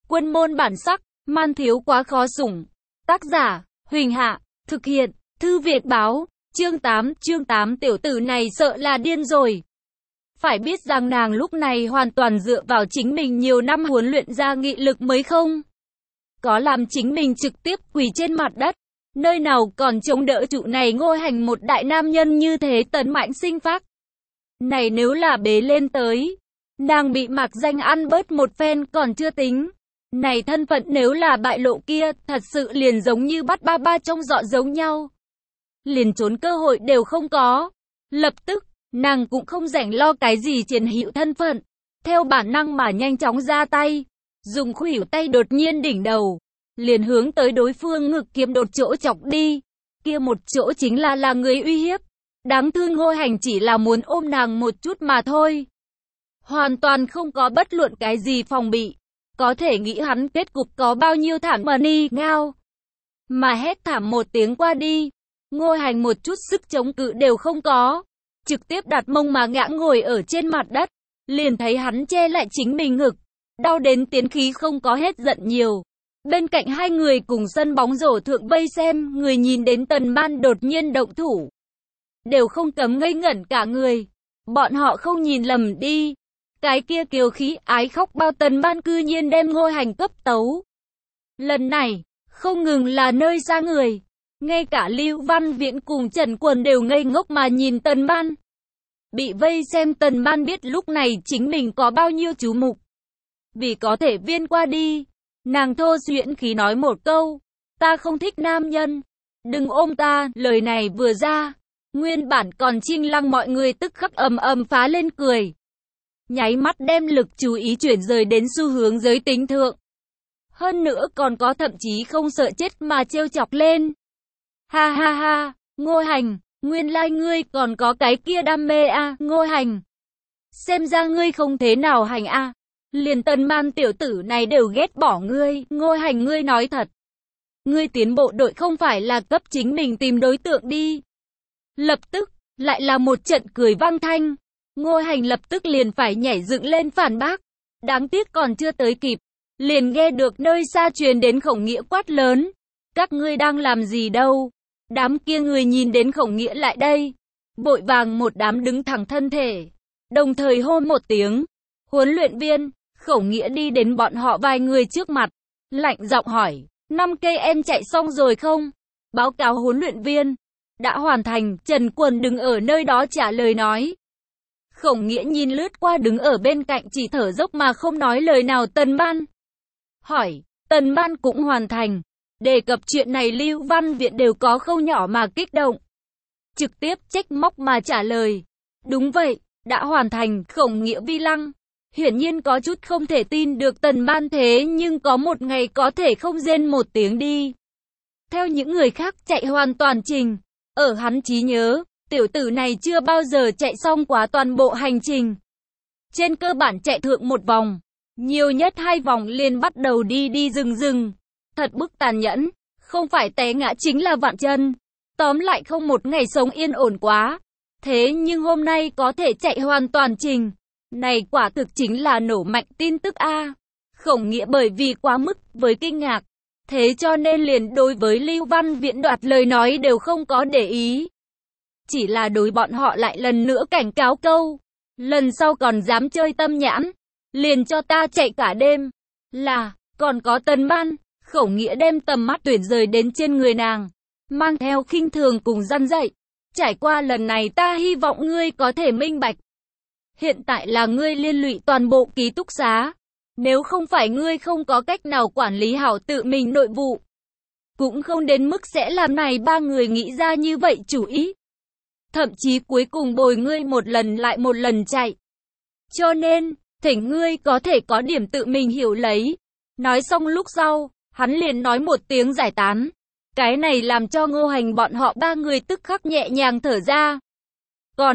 Quân môn bản sắc, man thiếu quá khó sủng. Tác giả, Huỳnh Hạ, thực hiện, Thư Việt Báo, chương 8, tiểu tử này sợ là điên rồi. Phải biết rằng nàng lúc này hoàn toàn dựa vào chính mình nhiều năm huấn luyện ra nghị lực mới không. Có làm chính mình trực tiếp quỳ trên mặt đất, nơi nào còn chống đỡ trụ này Ngô Hành một đại nam nhân như thế tấn mãnh sinh phác. Này nếu là bế lên tới, nàng bị mạc danh ăn bớt một phen còn chưa tính. Này thân phận nếu là bại lộ kia, thật sự liền giống như bắt ba ba trong giọ giống nhau. Liền trốn cơ hội đều không có. Lập tức, nàng cũng không rảnh lo cái gì triển hữu thân phận. Theo bản năng mà nhanh chóng ra tay, dùng khuỷu tay đột nhiên đỉnh đầu, liền hướng tới đối phương ngực kiếm đột chỗ chọc đi. Kia một chỗ chính là người uy hiếp. Đáng thương Ngô Hành chỉ là muốn ôm nàng một chút mà thôi. Hoàn toàn không có bất luận cái gì phòng bị. Có thể nghĩ hắn kết cục có bao nhiêu thảm mà ni ngao. Mà hét thảm một tiếng qua đi, Ngô Hành một chút sức chống cự đều không có. Trực tiếp đặt mông mà ngã ngồi ở trên mặt đất. Liền thấy hắn che lại chính mình ngực. Đau đến tiến khí không có hết giận nhiều. Bên cạnh hai người cùng sân bóng rổ thượng vây xem, người nhìn đến Tần Ban đột nhiên động thủ. Đều không cấm ngây ngẩn cả người. Bọn họ không nhìn lầm đi. Cái kia kiều khí ái khóc bao Tần Ban cư nhiên đem Ngô Hành cấp tấu. Lần này, không ngừng là nơi xa người. Ngay cả Lưu Văn Viễn cùng Trần Quần đều ngây ngốc mà nhìn Tần Ban. Bị vây xem Tần Ban biết lúc này chính mình có bao nhiêu chú mục. Vì có thể viên qua đi, nàng thô duyễn khí nói một câu. Ta không thích nam nhân. Đừng ôm ta, lời này vừa ra. Nguyên bản còn chinh lăng mọi người tức khắc ầm ầm phá lên cười. Nháy mắt đem lực chú ý chuyển rời đến xu hướng giới tính thượng. Hơn nữa còn có thậm chí không sợ chết mà trêu chọc lên. Ha ha ha, Ngô Hành, nguyên lai ngươi còn có cái kia đam mê à, Ngô Hành. Xem ra ngươi không thế nào hành à. Liền Tần Man tiểu tử này đều ghét bỏ ngươi, Ngô Hành ngươi nói thật. Ngươi tiến bộ đội không phải là cấp chính mình tìm đối tượng đi. Lập tức, lại là một trận cười vang thanh. Ngô Hành lập tức liền phải nhảy dựng lên phản bác. Đáng tiếc còn chưa tới kịp. Liền nghe được nơi xa truyền đến Khổng Nghĩa quát lớn. Các ngươi đang làm gì đâu? Đám kia người nhìn đến Khổng Nghĩa lại đây. Vội vàng một đám đứng thẳng thân thể. Đồng thời hô một tiếng. Huấn luyện viên, Khổng Nghĩa đi đến bọn họ vài người trước mặt. Lạnh giọng hỏi, 5 cây em chạy xong rồi không? Báo cáo huấn luyện viên. Đã hoàn thành, Trần Quần đứng ở nơi đó trả lời nói. Khổng Nghĩa nhìn lướt qua đứng ở bên cạnh chỉ thở dốc mà không nói lời nào Tần Ban. Hỏi, Tần Ban cũng hoàn thành. Đề cập chuyện này Lưu Văn Viện đều có khâu nhỏ mà kích động. Trực tiếp trách móc mà trả lời. Đúng vậy, đã hoàn thành, Khổng Nghĩa vi lăng. Hiển nhiên có chút không thể tin được Tần Ban thế nhưng có một ngày có thể không rên một tiếng đi. Theo những người khác chạy hoàn toàn trình. Ở hắn trí nhớ, tiểu tử này chưa bao giờ chạy xong quá toàn bộ hành trình. Trên cơ bản chạy thượng một vòng, nhiều nhất 2 vòng liền bắt đầu đi dừng. Thật bức tàn nhẫn, không phải té ngã chính là vặn chân. Tóm lại không một ngày sống yên ổn quá. Thế nhưng hôm nay có thể chạy hoàn toàn trình. Này quả thực chính là nổ mạnh tin tức a. Khổng Nghĩa bởi vì quá mức với kinh ngạc. Thế cho nên liền đối với Lưu Văn Viễn đoạt lời nói đều không có để ý. Chỉ là đối bọn họ lại lần nữa cảnh cáo câu. Lần sau còn dám chơi tâm nhãn. Liền cho ta chạy cả đêm. Là, còn có Tần Ban. Khổng Nghĩa đem tầm mắt tuyển rời đến trên người nàng. Mang theo khinh thường cùng răn dạy. Trải qua lần này ta hy vọng ngươi có thể minh bạch. Hiện tại là ngươi liên lụy toàn bộ ký túc xá. Nếu không phải ngươi không có cách nào quản lý hảo tự mình nội vụ. Cũng không đến mức sẽ làm này 3 người nghĩ ra như vậy chủ ý. Thậm chí cuối cùng bồi ngươi một lần lại một lần chạy. Cho nên, thỉnh ngươi có thể có điểm tự mình hiểu lấy. Nói xong lúc sau, hắn liền nói một tiếng giải tán. Cái này làm cho Ngô Hành bọn họ 3 người tức khắc nhẹ nhàng thở ra. Còn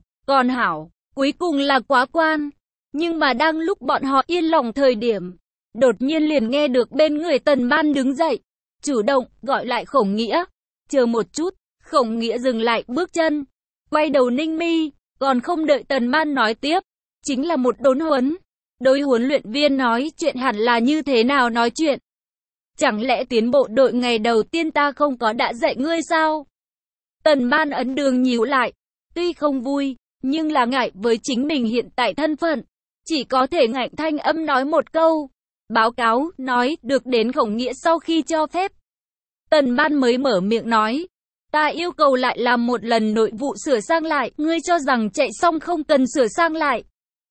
hảo, cuối cùng là quá quan. Nhưng mà đang lúc bọn họ yên lòng thời điểm, đột nhiên liền nghe được bên người Tần Ban đứng dậy, chủ động gọi lại Khổng Nghĩa. Chờ một chút, Khổng Nghĩa dừng lại bước chân, quay đầu ninh mi, còn không đợi Tần Ban nói tiếp, chính là một đốn huấn. Đối huấn luyện viên nói chuyện hẳn là như thế nào nói chuyện? Chẳng lẽ tiến bộ đội ngày đầu tiên ta không có đã dạy ngươi sao? Tần Ban Ấn Đường nhíu lại, tuy không vui, nhưng là ngại với chính mình hiện tại thân phận, chỉ có thể ngạnh thanh âm nói một câu. Báo cáo, nói, được đến Khổng Nghĩa sau khi cho phép. Tần Ban mới mở miệng nói, ta yêu cầu lại làm một lần nội vụ sửa sang lại, ngươi cho rằng chạy xong không cần sửa sang lại.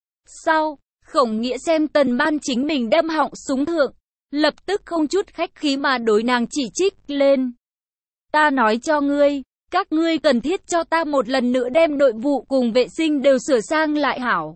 Sao? Khổng Nghĩa xem Tần Ban chính mình đâm họng súng thượng, lập tức không chút khách khí mà đối nàng chỉ trích lên. Ta nói cho ngươi, các ngươi cần thiết cho ta một lần nữa đem nội vụ cùng vệ sinh đều sửa sang lại hảo.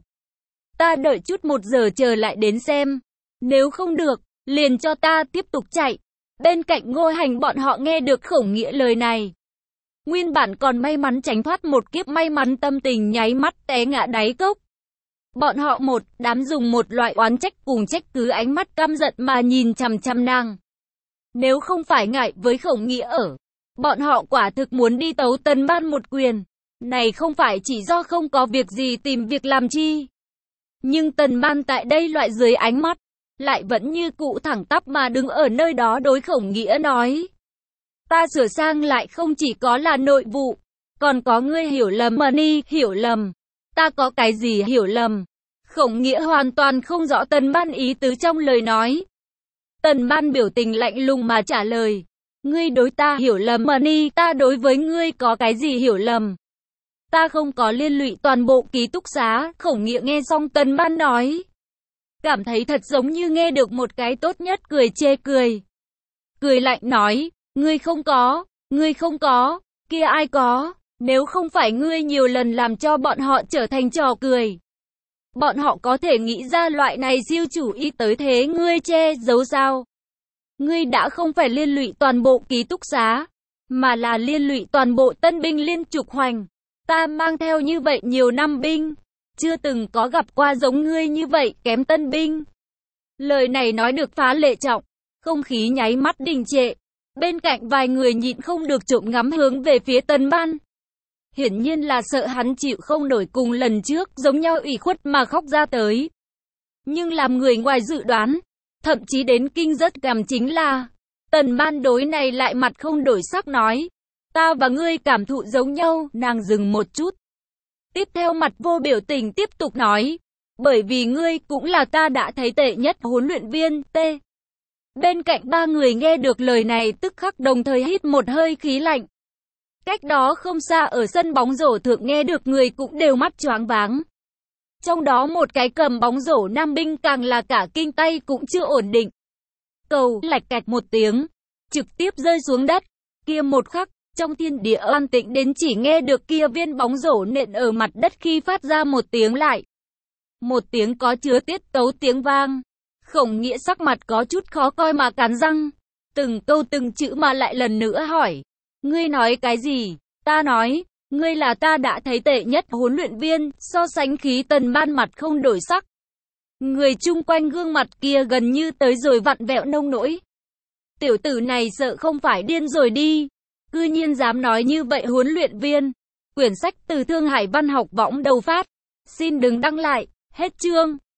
Ta đợi chút 1 giờ chờ lại đến xem. Nếu không được, liền cho ta tiếp tục chạy. Bên cạnh Ngô Hành bọn họ nghe được Khổng Nghĩa lời này. Nguyên bản còn may mắn tránh thoát một kiếp may mắn tâm tình nháy mắt té ngã đáy cốc. Bọn họ một đám dùng một loại oán trách cùng trách cứ ánh mắt căm giận mà nhìn chằm chằm nàng. Nếu không phải ngại với Khổng Nghĩa ở, bọn họ quả thực muốn đi tấu Tần Ban một quyền. Này không phải chỉ do không có việc gì tìm việc làm chi. Nhưng Tần Ban tại đây loại dưới ánh mắt, lại vẫn như cũ thẳng tắp mà đứng ở nơi đó đối Khổng Nghĩa nói. Ta sửa sang lại không chỉ có là nội vụ, còn có ngươi hiểu lầm mà ni, hiểu lầm. Ta có cái gì hiểu lầm? Khổng Nghĩa hoàn toàn không rõ Tần Ban ý tứ trong lời nói. Tần Ban biểu tình lạnh lùng mà trả lời. Ngươi đối ta hiểu lầm mà ni, ta đối với ngươi có cái gì hiểu lầm? Ta không có liên lụy toàn bộ ký túc xá. Khổng Nghĩa nghe xong Tần Ban nói, cảm thấy thật giống như nghe được một cái tốt nhất cười chê cười. Cười lạnh nói, ngươi không có, kia ai có, nếu không phải ngươi nhiều lần làm cho bọn họ trở thành trò cười. Bọn họ có thể nghĩ ra loại này siêu chủ ý tới thế ngươi che giấu sao? Ngươi đã không phải liên lụy toàn bộ ký túc xá, mà là liên lụy toàn bộ tân binh liên trục hoành. Ta mang theo như vậy nhiều năm binh, chưa từng có gặp qua giống ngươi như vậy kém tân binh. Lời này nói được phá lệ trọng, không khí nháy mắt đình trệ. Bên cạnh vài người nhịn không được trộm ngắm hướng về phía Tần Ban. Hiển nhiên là sợ hắn chịu không nổi cùng lần trước giống nhau ủy khuất mà khóc ra tới. Nhưng làm người ngoài dự đoán, thậm chí đến kinh rất cảm chính là, Tần Ban đối này lại mặt không đổi sắc nói, ta và ngươi cảm thụ giống nhau. Nàng dừng một chút, tiếp theo mặt vô biểu tình tiếp tục nói, bởi vì ngươi cũng là ta đã thấy tệ nhất huấn luyện viên, T. Bên cạnh 3 người nghe được lời này tức khắc đồng thời hít một hơi khí lạnh. Cách đó không xa ở sân bóng rổ thượng nghe được người cũng đều mắt choáng váng. Trong đó một cái cầm bóng rổ nam binh càng là cả kinh tay cũng chưa ổn định. Cầu lạch cạch một tiếng, trực tiếp rơi xuống đất. Kia một khắc, trong thiên địa an tĩnh đến chỉ nghe được kia viên bóng rổ nện ở mặt đất khi phát ra một tiếng lại. Một tiếng có chứa tiết tấu tiếng vang. Khổng Nghĩa sắc mặt có chút khó coi mà cắn răng. Từng câu từng chữ mà lại lần nữa hỏi. Ngươi nói cái gì? Ta nói, ngươi là ta đã thấy tệ nhất huấn luyện viên. So sánh khí Tần Ban mặt không đổi sắc. Người chung quanh gương mặt kia gần như tới rồi vặn vẹo nông nỗi. Tiểu tử này sợ không phải điên rồi đi. Cư nhiên dám nói như vậy huấn luyện viên. Quyển sách từ Thương Hải Văn học võng đầu phát. Xin đừng đăng lại. Hết chương.